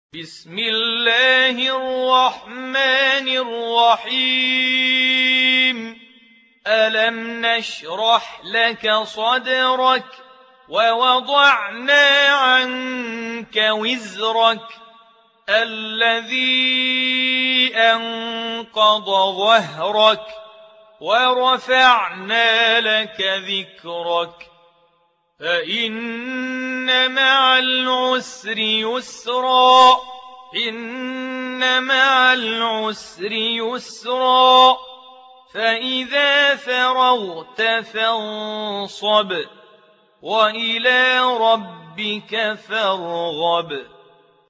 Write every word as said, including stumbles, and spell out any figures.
بسم الله الرحمن الرحيم ألم نشرح لك صدرك ووضعنا عنك وزرك الذي أنقض ظهرك ورفعنا لك ذكرك فإن مع العسر يسرا إن مع العسر يسرا فإذا فرغت فانصب وإلى ربك فارغب